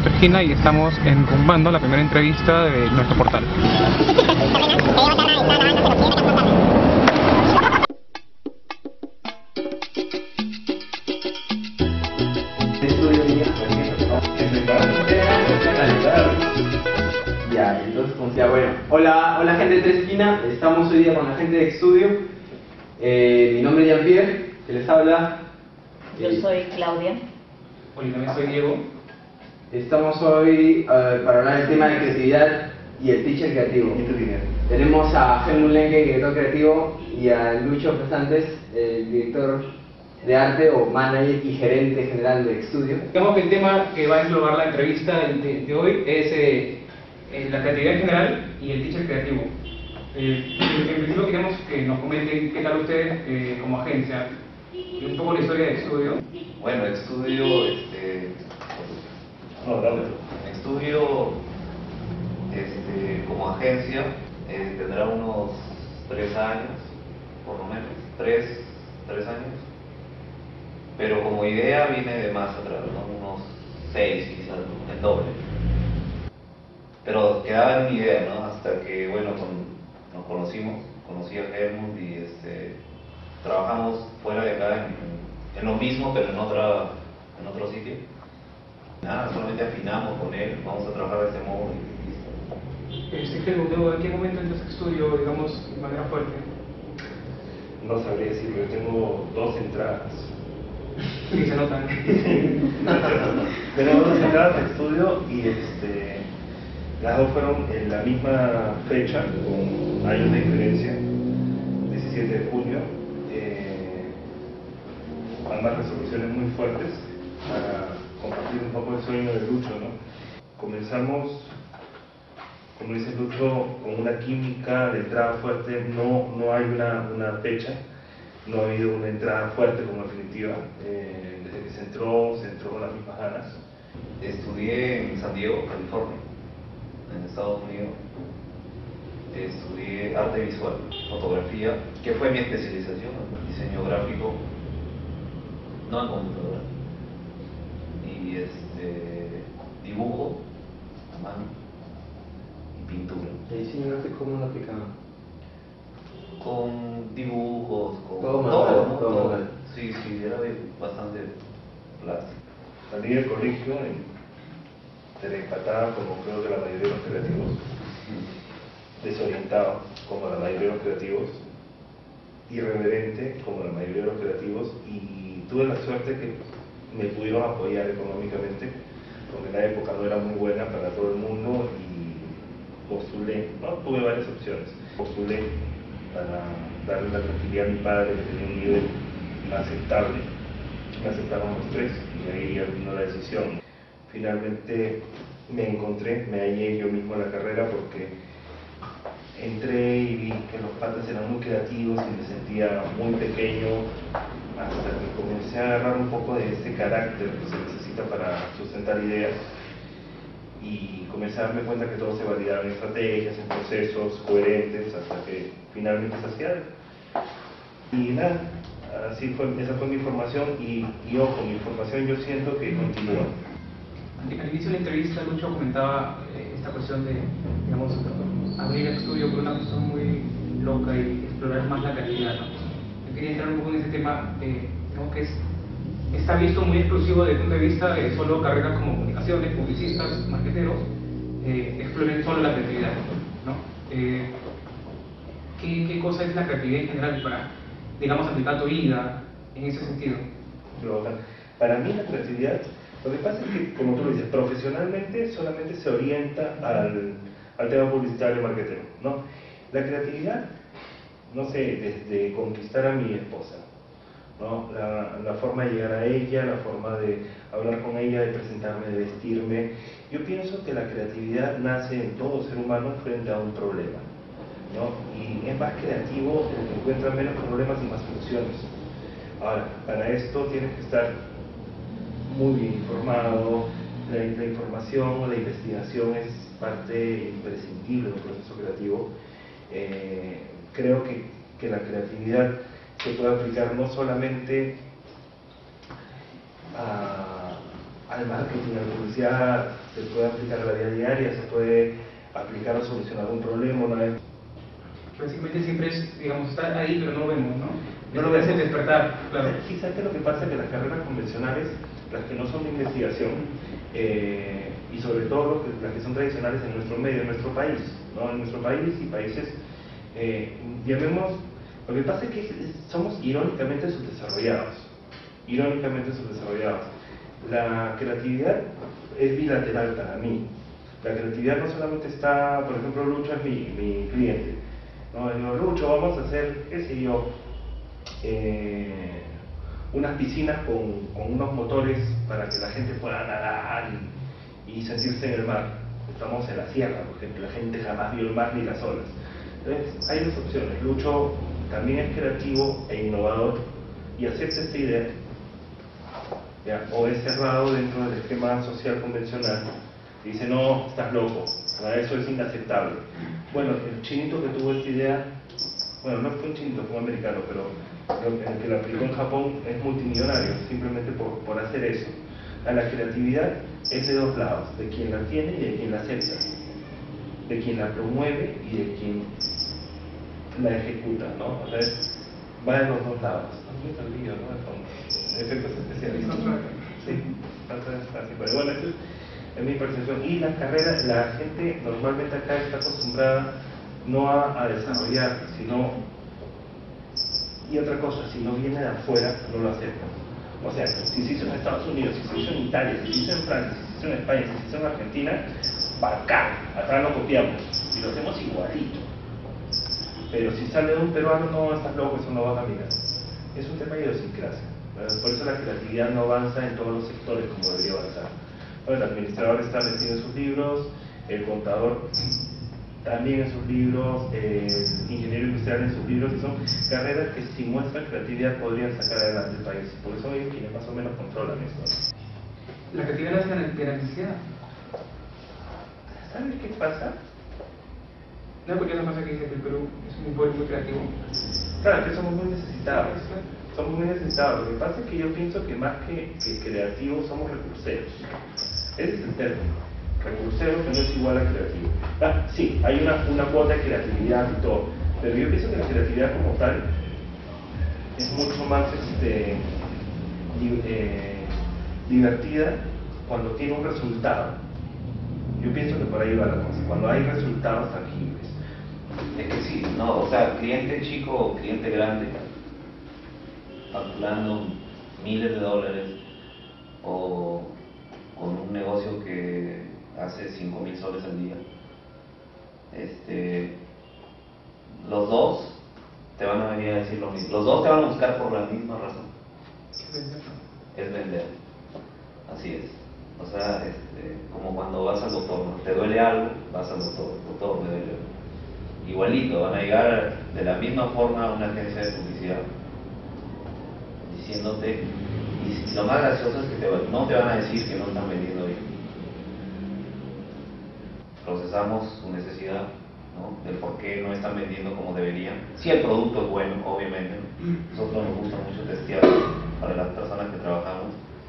Tresquina y estamos enrumbando la primera entrevista de nuestro portal. Ya, entonces, ya bueno. Hola gente de Tresquina, estamos hoy día con la gente de Estudio. Mi nombre es Jean-Pierre, que les habla. Yo soy Claudia. Hola, también soy Diego. Estamos hoy para hablar del tema de creatividad y el teacher creativo. Tenemos a Helmut Lenke, director creativo, y a Lucho Pesantes, el director de arte o manager y gerente general de Estudio. Digamos que el tema que va a englobar la entrevista de hoy es la creatividad en general y el teacher creativo. En principio queremos que nos comenten qué tal ustedes como agencia y un poco la historia de Estudio. Bueno, Estudio, como agencia tendrá unos 3 años, por lo menos, 3 años, pero como idea viene de más atrás, ¿no? Unos 6 quizás, el doble. Pero quedaba en una idea, ¿no? Hasta que, bueno, nos conocí a Helmut y trabajamos fuera de acá en lo mismo, pero en otro sitio. Nada, solamente afinamos con él, vamos a trabajar de este modo y listo. Helmut, ¿en qué momento entras a Estudio, digamos, de manera fuerte? No sabría decirlo, yo tengo 2 entradas. Que se notan. Tengo 2 entradas de Estudio y las 2 fueron en la misma fecha, con años de diferencia, 17 de junio. Ambas resoluciones muy fuertes para compartir un poco el sueño de Lucho, ¿no? Comenzamos, como dice Lucho, con una química de entrada fuerte. No hay una fecha, no ha habido una entrada fuerte como definitiva. Desde que se entró con las mismas ganas. Estudié en San Diego, California, en Estados Unidos. Estudié arte visual, fotografía, que fue mi especialización, diseño gráfico, no en computadora, y dibujo a mano y pintura. ¿El diseño gráfico cómo lo aplicaba? Con dibujos, con todo, ¿no? todo manual. Sí, era bastante plástico. Salí del colegio telepatada, como creo que la mayoría de los creativos, desorientado como la mayoría de los creativos, irreverente como la mayoría de los creativos, y tuve la suerte que me pudieron apoyar económicamente, porque en la época no era muy buena para todo el mundo, y postulé, ¿no? Tuve varias opciones. Postulé para darle la tranquilidad a mi padre, que tenía un nivel aceptable. Me aceptaron los 3 y ahí ya vino la decisión. Finalmente me hallé yo mismo en la carrera, porque entré y vi que los patas eran muy creativos y me sentía muy pequeño, hasta que comencé a agarrar un poco de este carácter que se necesita para sustentar ideas, y comencé a darme cuenta que todo se validaba en estrategias, en procesos coherentes, hasta que finalmente se hacía algo. Y nada, esa fue mi formación, y ojo, mi formación yo siento que continúa. Al inicio de la entrevista, Lucho comentaba esta cuestión de, digamos, abrir el estudio por una cuestión muy loca y explorar más la creatividad, ¿no? Yo quería entrar un poco en ese tema, digamos que está visto muy exclusivo desde el punto de vista de solo carreras como comunicaciones, publicistas, marqueteros, exploren solo la creatividad, ¿no? ¿Qué cosa es la creatividad en general para, digamos, aplicar tu vida en ese sentido? Para mí la creatividad, lo que pasa es que, como tú lo dices, profesionalmente solamente se orienta al tema publicitario y marketero, ¿no? La creatividad, no sé, desde conquistar a mi esposa, ¿no? La forma de llegar a ella, la forma de hablar con ella, de presentarme, de vestirme. Yo pienso que la creatividad nace en todo ser humano frente a un problema, ¿no? Y es más creativo el que encuentra menos problemas y más funciones. Ahora, para esto tienes que estar muy bien informado. La información o la investigación es parte imprescindible del proceso creativo. Creo que la creatividad se puede aplicar no solamente a al marketing, a la publicidad, se puede aplicar a la vida diaria, se puede aplicar a solucionar un problema una vez. Básicamente siempre es, digamos, está ahí, pero no lo vemos, ¿no? No lo Es el vemos. despertar, claro. Sí, ¿sabes qué es lo que pasa? Que las carreras convencionales, las que no son de investigación, y sobre todo las que son tradicionales en nuestro medio, en nuestro país, ¿no? En nuestro país y países, llamemos, lo que pasa es que somos irónicamente subdesarrollados. Irónicamente subdesarrollados. La creatividad es bilateral para mí. La creatividad no solamente está, por ejemplo, Lucho es mi cliente. No, digo, Lucho, vamos a hacer, qué sé yo, unas piscinas con unos motores para que la gente pueda nadar y sentirse en el mar. Estamos en la sierra, porque la gente jamás vio el mar ni las olas. Entonces, hay dos opciones. Lucho también es creativo e innovador y acepta esta idea, ¿ya? O es cerrado dentro del esquema social convencional y dice, no, estás loco, eso es inaceptable. Bueno, el chinito que tuvo esta idea, bueno, no fue un chinito, fue un americano, pero el que la aplicó en Japón es multimillonario, simplemente por hacer eso. La creatividad es de dos lados, de quien la tiene y de quien la acepta, de quien la promueve y de quien la ejecuta, ¿no? O sea, va de los dos lados. No me olvido, ¿no? Con efectos especiales. Sí, pero bueno, esto es mi percepción. Y las carreras, la gente normalmente acá está acostumbrada no a desarrollar, sino, y otra cosa, si no viene de afuera, no lo aceptan. O sea, si se hizo en Estados Unidos, si se hizo en Italia, si se hizo en Francia, si se hizo en España, si se hizo en Argentina, bacán, acá lo copiamos y lo hacemos igualito. Pero si sale de un peruano, no, estás loco, eso no va a caminar. Es un tema de idiosincrasia. Por eso la creatividad no avanza en todos los sectores como debería avanzar. Bueno, el administrador está metido en sus libros, el contador también en sus libros, el ingeniero industrial en sus libros, y son carreras que si muestran creatividad podrían sacar adelante el país. Por eso hay quienes más o menos controlan esto. La creatividad nace de la necesidad. ¿Sabes qué pasa? No, porque esa cosa que dice que el Perú es un pueblo muy creativo. Claro, que somos muy necesitados. Somos muy necesitados. Lo que pasa es que yo pienso que más que creativos somos recurseros. Ese es el término. Recursero que no es igual a creativo. Sí, hay una cuota de creatividad y todo, pero yo pienso que la creatividad como tal es mucho más divertida cuando tiene un resultado. Yo pienso que por ahí va la cosa, cuando hay resultados tangibles. Es que sí, no, o sea, cliente chico o cliente grande, facturando miles de dólares, o con un negocio que hace 5.000 soles al día, los dos te van a venir a decir lo mismo. Los dos te van a buscar por la misma razón. Es vender. Así es. O sea, como cuando vas al doctor, ¿no? Te duele algo, vas al doctor, me duele algo. Igualito, van a llegar de la misma forma a una agencia de publicidad diciéndote, y lo más gracioso es que no te van a decir que no están vendiendo bien. Procesamos su necesidad, ¿no? Del por qué no están vendiendo como deberían. Si el producto es bueno, obviamente, nosotros nos gusta mucho testear para las personas que trabajamos.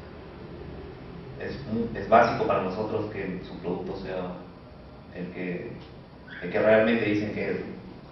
Es básico para nosotros que su producto sea el que realmente dicen que es.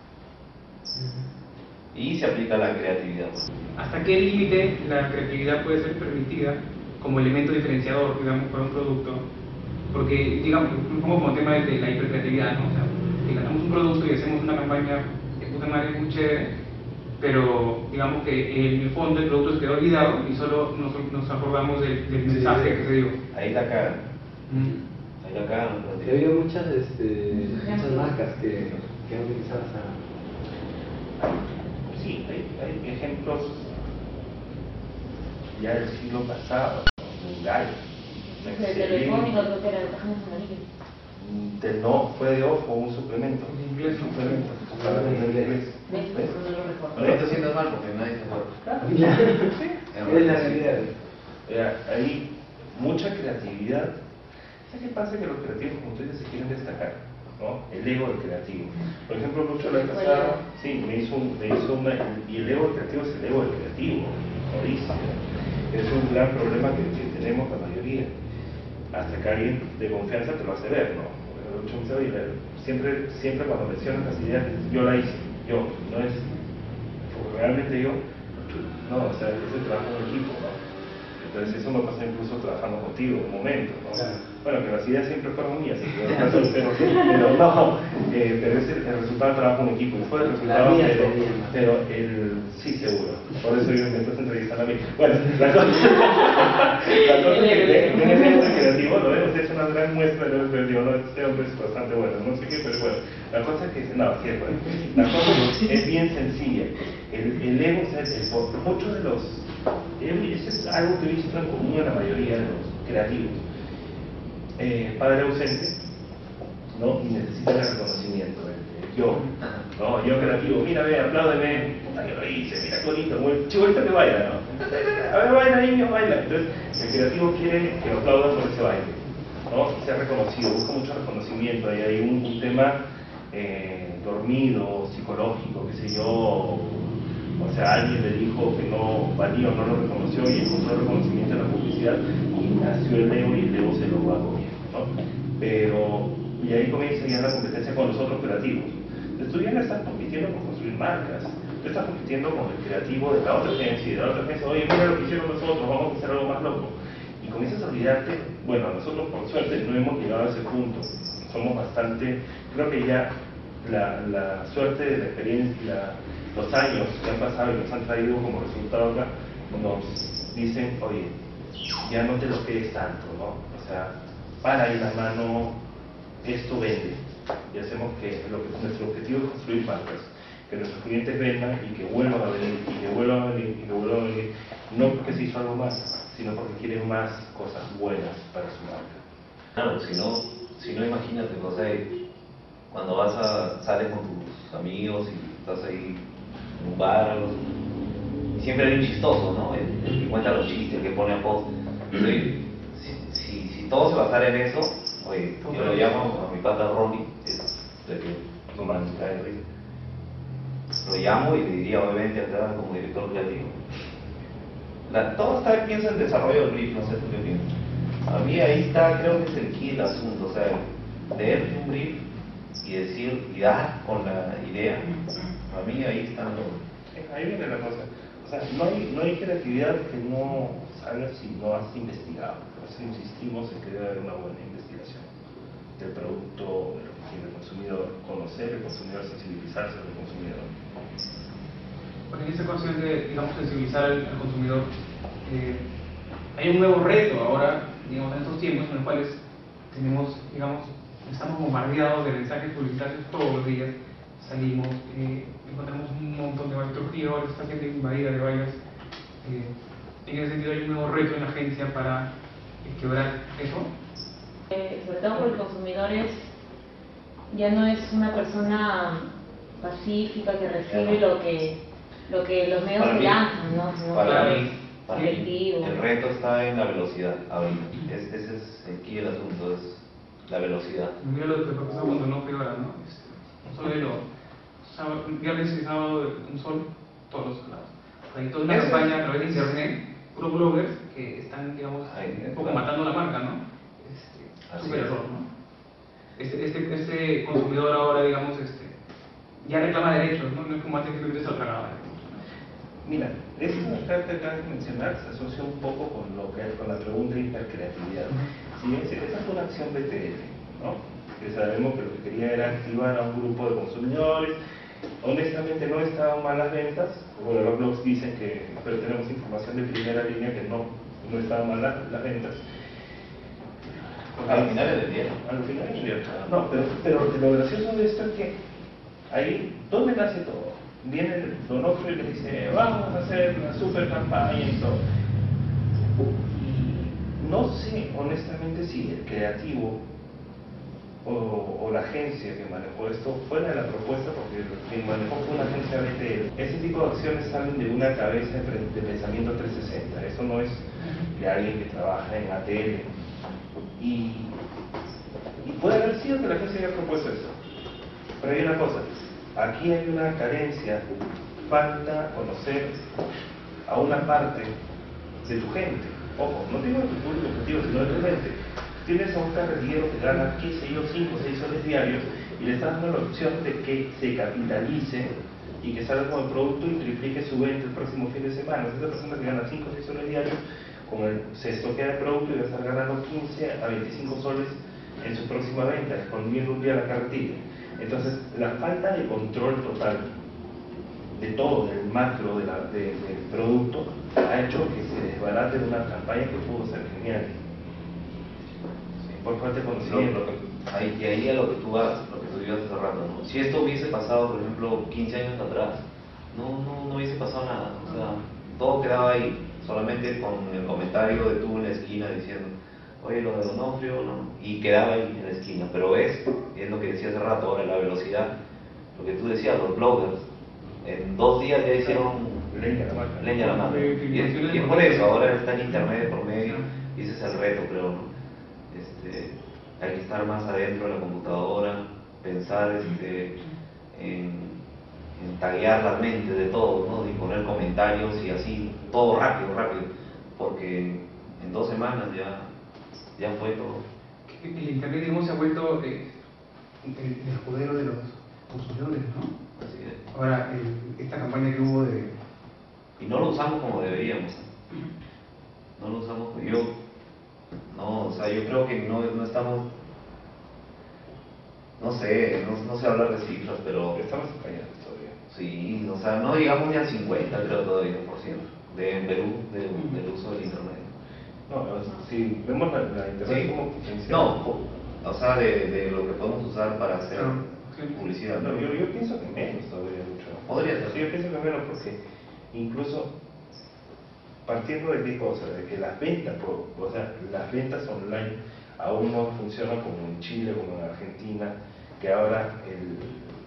Y se aplica la creatividad. ¿Hasta qué límite la creatividad puede ser permitida como elemento diferenciador, digamos, para un producto? Porque, digamos, un poco como tema de la hipercreatividad, ¿no? O sea, que ganamos un producto y hacemos una campaña de puta madre muy chévere, pero digamos que en el fondo el producto se quedó olvidado y solo nos acordamos del mensaje que se dio. Ahí la cagan. Ahí la cagan. He habido muchas marcas que han utilizado esa... Sí, hay ejemplos ya del siglo pasado, de Gallo. El telefónico creo que era de páginas amarillas. No, fue de ojo, un suplemento. En inglés, ¿no? Suplemento. Para vender inglés. ¿Ves? ¿Ves? No lo recuerdo. No te sientas mal porque nadie se acuerda. Claro. Es la realidad. Hay mucha creatividad. ¿Sabes qué pasa? Que los creativos, como tú dices, se quieren destacar, ¿no? El ego del creativo. Por ejemplo, Lucho la pasada, sí, me hizo una, y el ego del creativo es el ego del creativo, jodísimo. Es un gran problema que tenemos la mayoría. hasta que alguien de confianza te lo hace ver, ¿no? Lucho me dice, oye, siempre cuando mencionas las ideas, yo la hice, yo, no es realmente yo, no, o sea, es el trabajo en equipo, ¿no? Entonces eso me pasa incluso trabajando contigo un momento, ¿no? Bueno, que las ideas siempre fueron mías, pero no, pero es el resultado del trabajo en equipo, y fue el resultado, pero sí, seguro, por eso yo me estás entrevistando a mí. Bueno, la cosa es que en ese hombre creativo, ¿no? Hemos hecho una gran muestra de creativo, ¿no? Este hombre es bastante bueno, no sé qué, pero bueno, la cosa es que, no, sí es bueno, la cosa es bien sencilla, el ego, o sea, muchos de los, eso es algo que he visto en común en la mayoría de los creativos. Padre ausente, ¿no? Y necesita el reconocimiento, yo, ¿no? Yo creativo, mira, ve, apláudeme, yo lo hice, mira qué bonito, muy chibolito que baila, ¿no? A ver, baila, niño, baila. Entonces, el creativo quiere que lo aplaudan por ese baile, ¿no? Y ser reconocido, busca mucho reconocimiento, ahí hay un tema dormido, psicológico, qué sé yo. O sea, alguien le dijo que no valía o no lo reconoció y encontró reconocimiento en la publicidad y nació el ego y el ego se lo va comiendo, ¿no? Pero, y ahí comienza ya la competencia con los otros creativos. Entonces tú ya no estás compitiendo por construir marcas, tú estás compitiendo con el creativo de la otra agencia y de la otra agencia, oye, mira lo que hicieron nosotros, vamos a hacer algo más loco. Y comienzas a olvidarte, bueno, nosotros por suerte no hemos llegado a ese punto, somos bastante, creo que ya la suerte de la experiencia, los años que han pasado y nos han traído como resultado acá, nos dicen, oye, ya no te lo quedes tanto, ¿no? O sea, para ahí la mano, esto vende. Y hacemos que nuestro objetivo es construir marcas, que nuestros clientes vendan y que vuelvan a venir, y que vuelvan a venir, y que vuelvan a venir, no porque se hizo algo más, sino porque quieren más cosas buenas para su marca. Claro, si no imagínate, o sea, cuando sales con tus amigos y estás ahí en un bar, siempre hay un chistoso, ¿no? El que cuenta los chistes, el que pone a post. Si todo se basara en eso, oye, yo lo llamo a mi pata Ronnie, de que no me cae de risa. Lo llamo y le diría, obviamente, acá como director creativo. Todo está, pienso en desarrollo del brief, no sé tú qué piensas. A mí ahí está, creo que es el key del asunto, o sea, leer un brief y decir, y dar con la idea, a mí ahí están los... Ahí viene la cosa, o sea, no hay creatividad que no salga si no has investigado. Por eso insistimos en que debe haber una buena investigación del producto, de lo que quiere el consumidor, conocer el consumidor, sensibilizarse al consumidor. Porque en esta cuestión de, digamos, sensibilizar al consumidor, hay un nuevo reto ahora, digamos, en estos tiempos en los cuales tenemos, digamos, estamos bombardeados de mensajes publicitarios todos los días, salimos, encontramos un montón de vallas, Trujillo ahora está siendo invadida de vallas. En ese sentido hay un nuevo reto en la agencia para quebrar eso. Sobre todo porque el consumidor ya no es una persona pacífica que recibe lo que los medios le lanzan, ¿no? Sino Para mí, colectivo. el reto está en la velocidad ahorita. Ese es el key del asunto, es la velocidad. Mira lo que pasó cuando no fue ahora, ¿no? Viernes y sábado un sol, todos los lados. Hay toda una campaña a través de internet, puros bloggers que están, digamos, un poco matando la marca, ¿no? Súper error, ¿no? Este consumidor ahora, digamos, ya reclama derechos, ¿no? No es como antes que se lo tragaba. Mira, esa carta que acabas de mencionar se asocia un poco con la pregunta de hipercreatividad. Si esa fue una acción BTL, ¿no? Que sabemos que lo que quería era activar a un grupo de consumidores. Honestamente no estaban mal las ventas, bueno, los blogs dicen que, pero tenemos información de primera línea que no estaban mal las ventas. Al final le vendieron. Al final le vendieron. No, pero lo gracioso de esto es que ahí, ¿dónde nace todo? Viene el Donofrio y le dice, vamos a hacer una super campaña y todo. Y no sé, honestamente, si el creativo o la agencia que manejó esto fuera de la propuesta, porque quien manejó fue una agencia BTL. Ese tipo de acciones salen de una cabeza de pensamiento 360. Eso no es de alguien que trabaja en ATL. Y puede haber sido que la agencia haya propuesto eso. Pero hay una cosa, aquí hay una carencia, falta conocer a una parte de tu gente. Ojo, no digo de tu público objetivo, sino de tu gente. tienes a un carretillero que gana, qué sé yo, 5 o 6 soles diarios y le estás dando la opción de que se capitalice y que salga con el producto y triplique su venta el próximo fin de semana. Esa persona que gana 5 o 6 soles diarios, se estoquea el producto y va a estar ganando 15 a 25 soles en su próxima venta, escondiendo un día la carretilla. Entonces, la falta de control total de todo, del macro del producto, ha hecho que se desbarate una campaña que pudo ser genial. Por falta de conocimiento. Y ahí a lo que tú ibas hace rato, ¿no? Si esto hubiese pasado, por ejemplo, 15 años atrás, no hubiese pasado nada. O sea, todo quedaba ahí, solamente con el comentario de tú en la esquina diciendo, oye, lo de Donofrio, no, y quedaba ahí en la esquina. Pero ves, es lo que decía hace rato, ahora la velocidad, lo que tú decías, los bloggers, en 2 días ya hicieron leña a la mano. Y es por eso, ahora está el internet por medio, y ese es el reto, creo, ¿no? Hay que estar más adentro de la computadora, pensar en taguear la mente de todo, ¿no? Y poner comentarios y así, todo rápido, porque en 2 semanas ya fue todo. El internet, digamos, se ha vuelto el escudero de los consumidores, ¿no? Así es. Ahora, esta campaña que hubo de... Y no lo usamos como deberíamos. No lo usamos como yo creo que no estamos, no sé hablar de cifras, pero Estamos engañados todavía. sí, o sea, no llegamos ni al 50, creo todavía, por ciento, en Perú, del uso del internet. No, si vemos la internet Sí. como potencial. No, o sea, de lo que podemos usar para hacer publicidad. No, yo pienso que menos todavía, mucho. Podría ser. Sí, yo pienso que menos porque incluso partiendo de qué cosa, de que las ventas, las ventas online aún no funcionan como en Chile, como en Argentina, que ahora el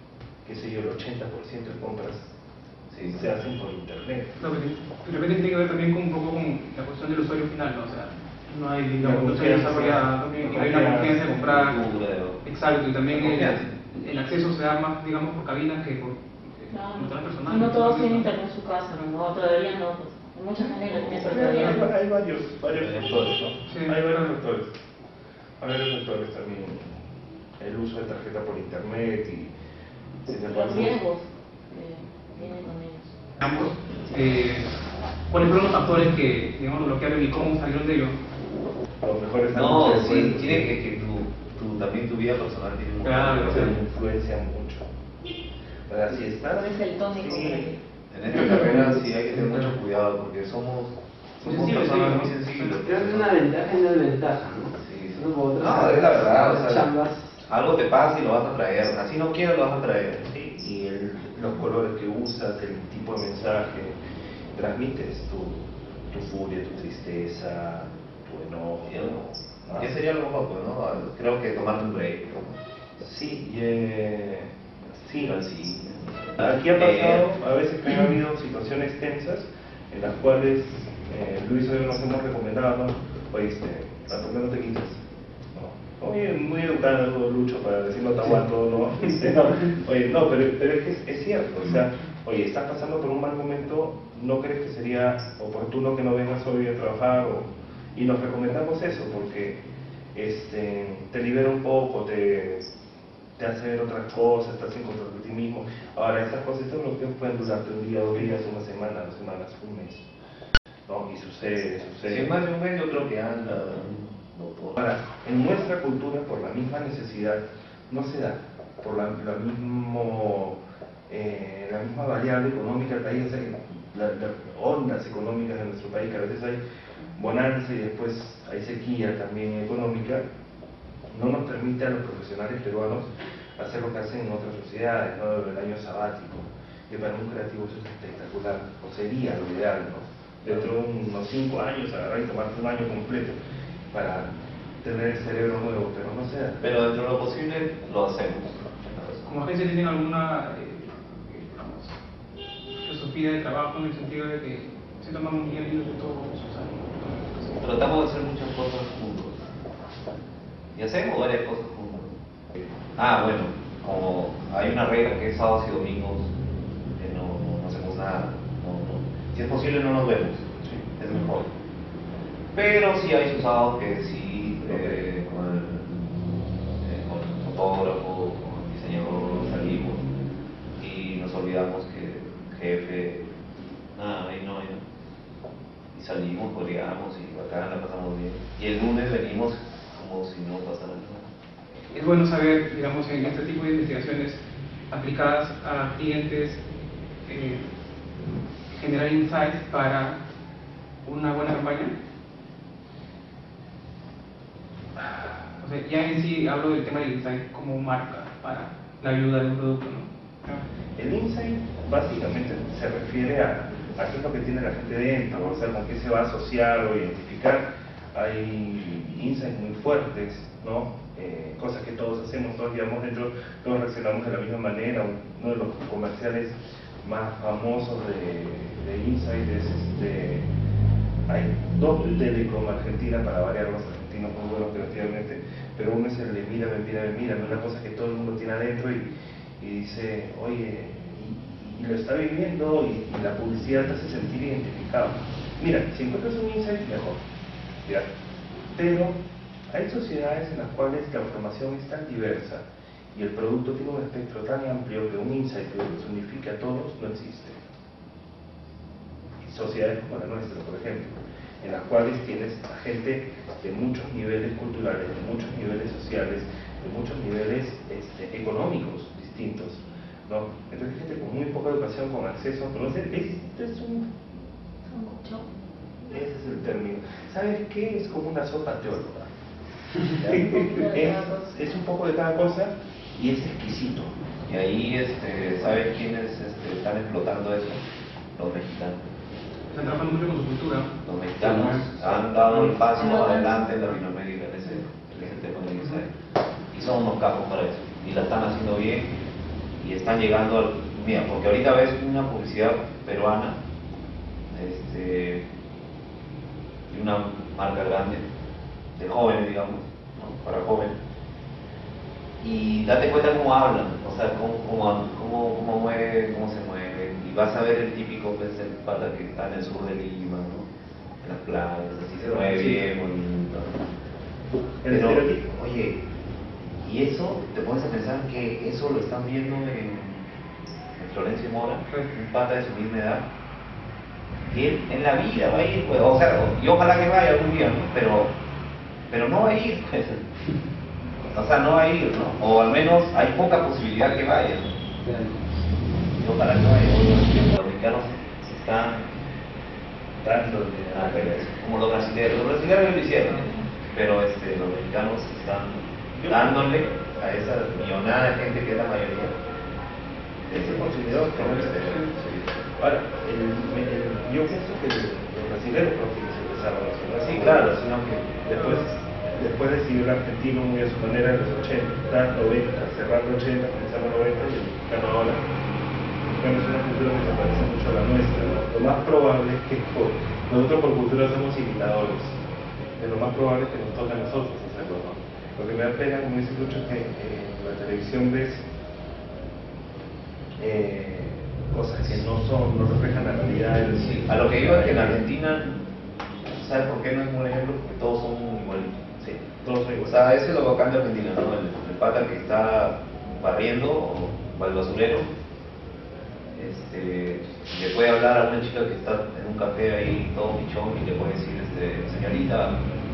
80% de compras se hacen por internet. No, pero de repente tiene que ver también un poco con la cuestión del usuario final, ¿no? O sea, no hay, digamos, no se desarrolla, hay una confianza de comprar. Exacto, y también el acceso se da más, digamos, por cabinas que por otras personas. No todos tienen internet en su casa, ¿no? Todavía no, pues. De muchas maneras tienen, pero todavía no. Hay varios factores, ¿no? Sí. Hay varios factores. Hay varios factores también. El uso de tarjeta por internet y Los riesgos vienen con ellos. Ambos, ¿cuáles fueron los factores que, digamos, lo bloquearon y cómo salieron de ellos? los mejores No, anuncios sí, después. tiene que también tu vida personal tiene un Claro, Se influencia mucho. O sea, si estás... Es el tónico sí, para ti. En esta carrera sí hay que tener mucho cuidado porque somos Sensibles, personas sí, muy ¿no? sensibles. Creo que es una ventaja y una desventaja, ¿no? Sí, sí. Uno por otro No, es la verdad, o sea, chambas. algo te pasa y lo vas a traer, así no quieres lo vas a traer. sí, y los colores que usas, el tipo de mensaje, transmites tu furia, tu tristeza, tu enojo. ¿no? ¿Qué sería lo mejor? Pues, ¿no? Creo que tomarte un break. Sí, sí, sí. Aquí ha pasado a veces que han habido situaciones tensas en las cuales Luis y yo nos hemos recomendado, ¿no? Oye, ¿por qué no te quitas? ¿No? Oye, muy educado Lucho para decir no te aguanto, ¿no? Oye, no, pero es que es cierto, o sea, oye, estás pasando por un mal momento, ¿no crees que sería oportuno que no vengas hoy a trabajar? Y nos recomendamos eso porque te libera un poco, te hace ver otras cosas, estás en control de ti mismo. Ahora, esas cosas, estos bloqueos pueden durarte un día, 2 días, una semana, 2 semanas, un mes. ¿No? Y sucede. Si es más de un mes, yo creo que anda, doctor. Ahora, en nuestra cultura, por la misma necesidad, no se da, por la misma variable económica del país, o sea, las ondas económicas de nuestro país, que a veces hay bonanza y después hay sequía también económica, no nos permite a los profesionales peruanos hacer lo que hacen en otras sociedades, ¿no? El año sabático, que para un creativo eso es espectacular, o sería lo ideal, ¿no? Dentro de unos 5 años agarrar y tomarte un año completo para tener el cerebro nuevo, pero no se da. Pero dentro de lo posible lo hacemos. ¿Como agencia tienen alguna digamos, filosofía de trabajo en el sentido de que se toman un día libre de todos sus años? Tratamos de hacer muchas cosas juntos. Y hacemos varias cosas juntos. Bueno, como hay una regla que es sábados y domingos, no hacemos nada. Si es posible no nos vemos, es mejor. Pero sí hay sus sábados que sí con el fotógrafo, con el diseñador, salimos y nos olvidamos que el jefe, nada, ahí no. Y salimos, coreamos y acá la pasamos bien. Y el lunes venimos como si no pasara nada. Es bueno saber, digamos, en este tipo de investigaciones aplicadas a clientes, generar insights para una buena campaña. O sea, ya en sí hablo del tema del insight como marca para la ayuda del producto, ¿no? El insight básicamente se refiere a qué es lo que tiene la gente dentro, o sea, con qué se va a asociar o identificar. Hay insights muy fuertes, ¿no? Cosas que todos hacemos, todos llevamos dentro, todos reaccionamos de la misma manera. Uno de los comerciales más famosos de insight es hay dos de Telecom Argentina, para variar, los argentinos muy buenos creativamente, pero uno es el de mírame, una cosa que todo el mundo tiene adentro y dice, oye, y lo está viviendo y la publicidad te hace sentir identificado. Mira, si encuentras un insight, mejor, ¿ya? Pero hay sociedades en las cuales la información es tan diversa y el producto tiene un espectro tan amplio que un insight que los unifique a todos no existe. Sociedades como la nuestra, por ejemplo, en las cuales tienes a gente de muchos niveles culturales, de muchos niveles sociales, de muchos niveles económicos distintos, ¿no? Entonces gente con muy poca educación, con acceso a conocer, esto es un... ese es el término. ¿Sabes qué? Es como una sopa teóloga. Es un poco de cada cosa y es exquisito. Y ahí, ¿sabes quiénes están explotando eso? Los mexicanos. Están trabajando mucho con su cultura. Los mexicanos han dado el paso adelante en Latinoamérica en ese tema de insight. Y son unos capos para eso. Y la están haciendo bien y están llegando al... Mira, porque ahorita ves una publicidad peruana de una marca grande, de jóvenes, digamos, ¿no? Para jóvenes. Y date cuenta cómo hablan, o sea, cómo mueven, cómo se mueven. Y vas a ver el típico pues, el pata que está en el sur de Lima, ¿no? En las playas, así se mueve bien, bonito. Pero, oye, y eso, te pones a pensar que eso lo están viendo en Florencio Mora, un pata de su misma edad, que él en la vida va a ir, pues, o sea, y ojalá que vaya algún día, ¿no? Pero no va a ir, pues. O sea, no va a ir, ¿no? O al menos hay poca posibilidad que vaya, ¿no? Y ojalá que vaya. Los mexicanos se están dándole a como los brasileños. Los brasileños lo hicieron, ¿no? Pero los mexicanos están dándole a esa millonada de gente que es la mayoría. Ese consumidor que no ahora, yo pienso que los brasileños creo que se empezaron a hacer así, claro, sino que después decidió el argentino muy a su manera en los 80, 90, cerrando 80, comenzando 90 y el mexicano ahora. Bueno, es una cultura que se parece mucho a la nuestra, ¿no? Lo más probable es que nosotros por cultura somos imitadores, pero lo más probable es que nos toque a nosotros hacerlo, ¿no? Lo que me da pena, como dice Lucho, es que en la televisión ves cosas que no reflejan la realidad. Sí, a lo que iba es que en Argentina, ¿sabes por qué no es un buen ejemplo? Porque todos son igualitos. Sí, todos son iguales. O sea, eso es lo bacán de Argentina, ¿no? El pata que está barriendo o va al basurero, le puede hablar a una chica que está en un café ahí todo pichón y le puede decir, señorita,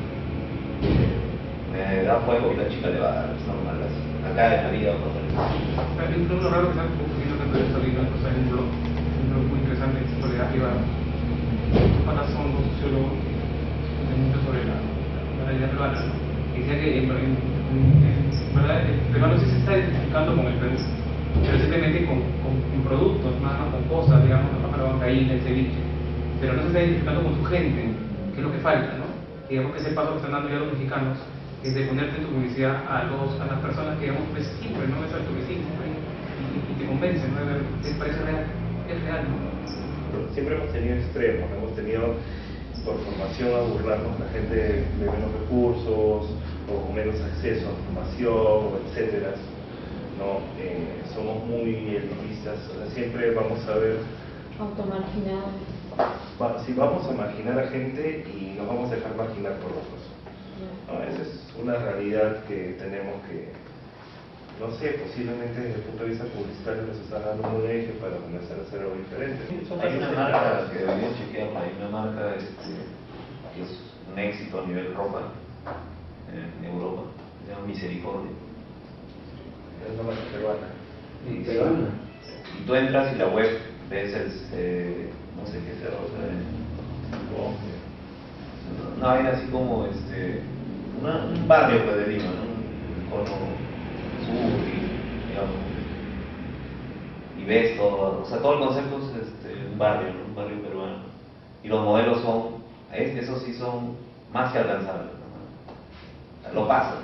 me da fuego, y la chica le va a dar, es normal, acá en la vida va a pasar. Es lo raro que está ocurriendo dentro de esta vida, pues hay un blog muy interesante de historia privada. Para son dos sociólogos que mucho sobre la realidad peruana, ¿no? Y decía que en verdad el peruano sí se está identificando con el Perú, pero simplemente con productos, nada más con cosas, digamos, la bancaína, el ceviche, pero no se está identificando con su gente, que es lo que falta, ¿no? Digamos que es el paso que están dando ya los mexicanos, es de ponerte en tu publicidad a las personas que, digamos, pues sí, pues no es al turismo, y te convencen, ¿no? Te parece real, es real, ¿no? Siempre hemos tenido extremos, hemos tenido por formación a burlarnos la gente de menos recursos o con menos acceso a información, etcétera, ¿no? Somos muy elitistas, o sea, siempre vamos a ver Automarginados. si vamos a marginar a gente y nos vamos a dejar marginar por otros. No, esa es una realidad que tenemos que, no sé, posiblemente desde el punto de vista publicitario nos está dando un eje para comenzar a hacer algo diferente. Hay una marca que debería chequear, hay una marca que es un éxito a nivel ropa en Europa, se llama Misericordia. Es una marca peruana. Peruana. Y tú entras y la web ves no sé qué sea, una vaina así como un barrio pues, de Lima, ¿no? Un cono sur, digamos, y ves todo, o sea, todo el concepto es un barrio, ¿no? Un barrio peruano, y los modelos son, esos sí son más que alcanzables, ¿no? Lo pasan.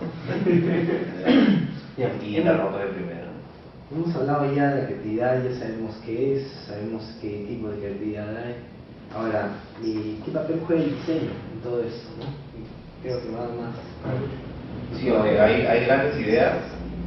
Y la ropa de primera. Hemos hablado ya de la creatividad, ya sabemos qué es, sabemos qué tipo de creatividad hay. Ahora, ¿y qué papel juega el diseño en todo eso, no? Y creo que va más. Sí, hay grandes ideas,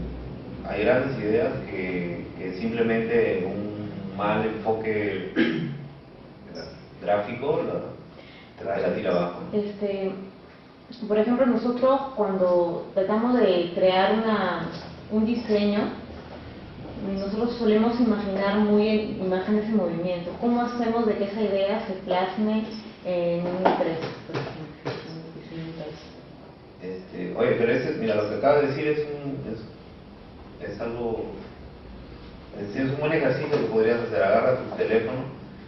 que simplemente un mal enfoque gráfico la tira abajo. Por ejemplo, nosotros cuando tratamos de crear un diseño, nosotros solemos imaginar imágenes en movimiento. ¿Cómo hacemos de que esa idea se plasme en un impreso, por ejemplo, en un diseño impreso? Oye, pero mira, lo que acabas de decir es algo, es un buen ejercicio que podrías hacer. Agarra tu teléfono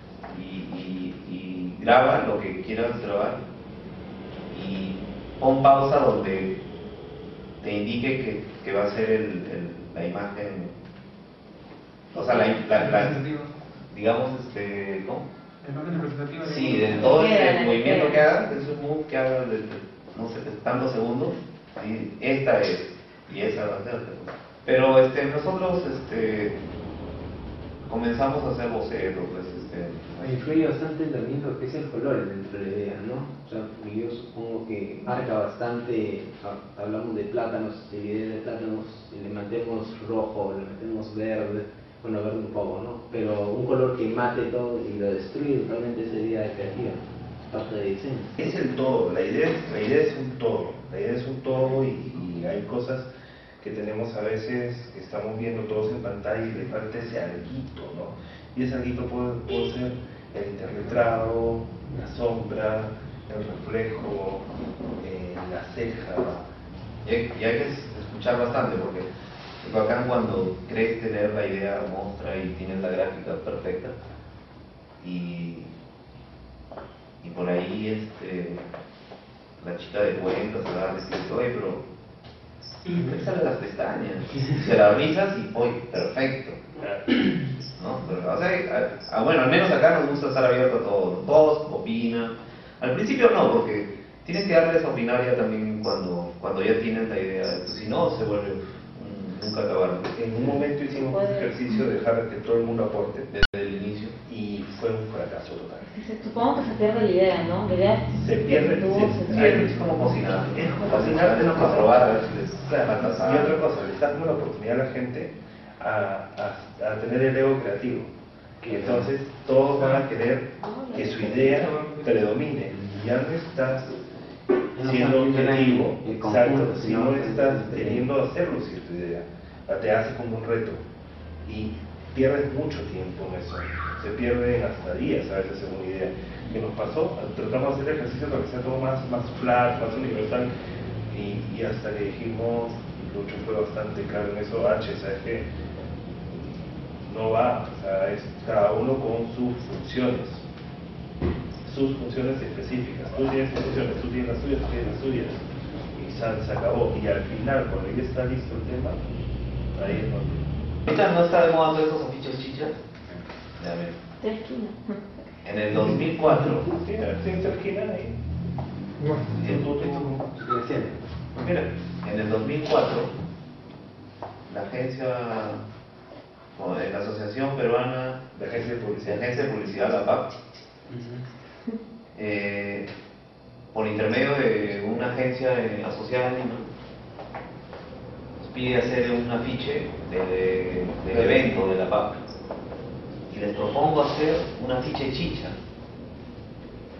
y graba lo que quieras grabar y pon pausa donde te indique que va a ser la imagen, o sea, digamos, ¿cómo? La imagen representativa de Sí, de todo ese movimiento que haga, de ese move que haga de, no sé, tantos segundos, ahí, esta es, y esa va a ser. Pero nosotros comenzamos a hacer bocetos, pues, Influye bastante también lo que es el color dentro de la idea, ¿no? O sea, yo supongo que marca bastante, hablamos de plátanos, de idea de plátanos, y le metemos rojo, le metemos verde, bueno, verde un poco, ¿no? Pero un color que mate todo y lo destruye totalmente esa idea de creativa, parte de diseño. Es el todo, la idea es un todo, la idea es un todo y hay cosas que tenemos a veces que estamos viendo todos en pantalla y le falta ese alguito, ¿no? Y ese alguito puede ser el interletrado, la sombra, el reflejo, la ceja. Y hay que escuchar bastante porque bacán cuando crees tener la idea mostra y tienes la gráfica perfecta y por ahí la chica de cuentas se va a decir, oye, pero me salen las pestañas, se la avisas y oye, perfecto, ¿no? Pero, o sea, bueno, al menos acá nos gusta estar abierto a todo, todos opinan. Al principio no, porque tienes que darles a opinar ya también cuando ya tienes la idea, pues, si no se vuelve nunca acabar. En un momento hicimos un ejercicio de dejar que todo el mundo aporte Desde el inicio. y fue un fracaso total. Supongo que se pierde la idea, ¿no? La idea Se pierde, Es como cocinar. Es como cocinar, no para probar a ver si les Claro, pasa. y otra cosa, le está dando la oportunidad a la gente a tener el ego creativo. Y entonces todos van a querer que su idea predomine. Y ya no estás siendo creativo, exacto, sino estás queriendo hacer lucir tu idea. Te hace como un reto. Y pierdes mucho tiempo en eso. Se pierden hasta días a veces en una idea. ¿Qué nos pasó? Tratamos de hacer el ejercicio para que sea todo más flat, más universal. Y hasta que dijimos, Lucho fue bastante claro en eso, ¿sabes qué? No va, o sea, es cada uno con sus funciones específicas. Tú tienes tus funciones, tú tienes las tuyas, tú tienes las tuyas. Y se acabó. Y al final, cuando ya está listo el tema, ahí es donde... Ahorita no está de moda todos esos afiches chichas. Ya ven. De esquina. En el 2004, Sí, en esta esquina ahí. mira, en el 2004, la la Asociación Peruana La agencia de publicidad. La PAP, por intermedio de una agencia asociada a Lima, nos pide hacer un afiche del evento de la PAP. Y les propongo hacer un afiche chicha.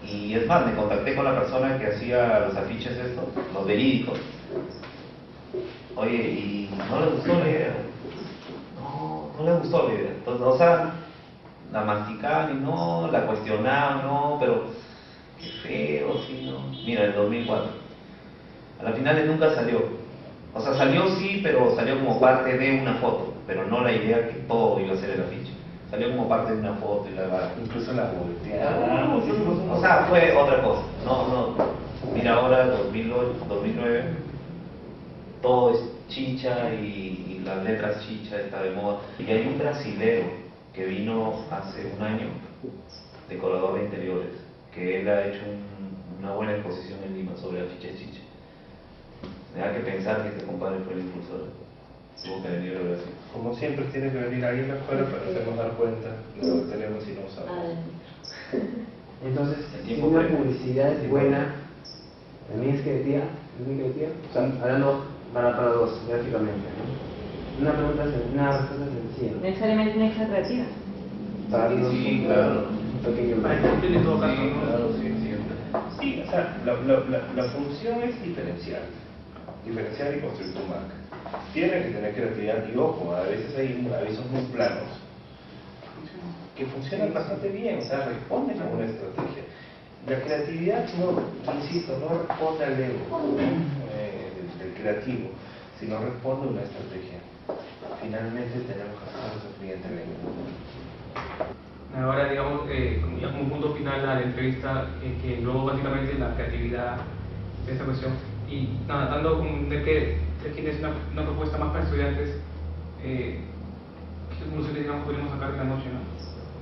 Y es más, me contacté con la persona que hacía los afiches estos, los verídicos. Oye, y no le gustó la idea. No le gustó la idea. Entonces, o sea, la masticaban y no, la cuestionaban, no, pero qué feo, sí, no. Mira, el 2004. A la final nunca salió. O sea, salió sí, pero salió como parte de una foto, pero no la idea que todo iba a ser el afiche. Salió como parte de una foto y la... Incluso la volteamos. O sea, fue otra cosa. No. Mira, ahora 2008, 2009, todo es chicha y las letras chicha está de moda. Y hay un brasilero que vino hace un año, decorador de interiores, que él ha hecho una buena exposición en Lima sobre afiches chicha. Me da que pensar que este compadre fue el impulsor. Tuvo que venir a Brasil. Como siempre, tiene que venir alguien de afuera para hacernos dar cuenta de lo que tenemos y no usamos. Entonces, El si tiempo una premia. publicidad es buena, también es creativa, ¿es muy creativa? O sea, hablando para dos, gráficamente, ¿no? Una respuesta sencilla, ¿no? Necesariamente tiene que ser creativa. Para darnos Sí, claro. un pequeño Para el margen. cumple en todo caso, Sí, ¿no? claro, sí, siempre. Sí, o sea, la función es diferenciar y construir tu marca. Tiene que tener creatividad y ojo, a veces hay avisos muy planos que funcionan bastante bien, o sea, responden a una estrategia. La creatividad, no, insisto, no responde al ego del creativo, sino responde a una estrategia. Finalmente tenemos que hacer a nuestro cliente venga. Ahora, digamos, ya como punto final a la entrevista, que luego básicamente la creatividad de esta cuestión, y nada, dando de que tienes una propuesta más para estudiantes, ¿qué conclusiones, digamos, podríamos sacar de la noche, no?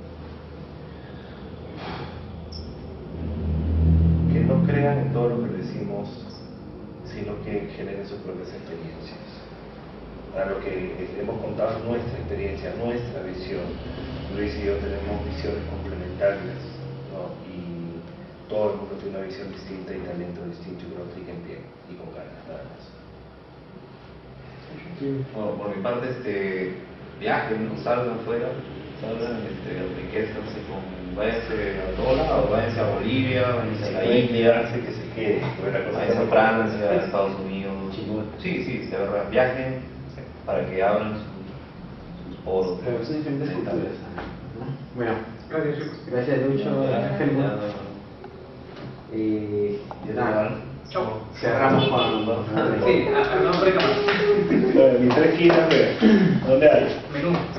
Que no crean en todo lo que decimos, sino que generen sus propias experiencias. A lo que hemos contado nuestra experiencia, nuestra visión. Luis y yo tenemos visiones complementarias, ¿no? Y todo el mundo tiene una visión distinta y talento distinto, y creo que en pie y con ganas, nada más. Bueno, por mi parte, viajen, ¿no? Salgan fuera, salgan, enriquezcanse váyanse a Angola, o váyanse a Bolivia, váyanse a la India, Hace que se quede, porque la cosa váyanse a está Francia, a Estados Unidos. Sí, de verdad, viajen para que abran sus poros. Pero son diferentes culturas. ¿No? Bueno, Gracias, chicos. gracias Lucho, Helmut. Ya, Y ya, nada, Chao. cerramos con... Sí, a no break más. Mis 3 quitas, ¿dónde hay? Menú.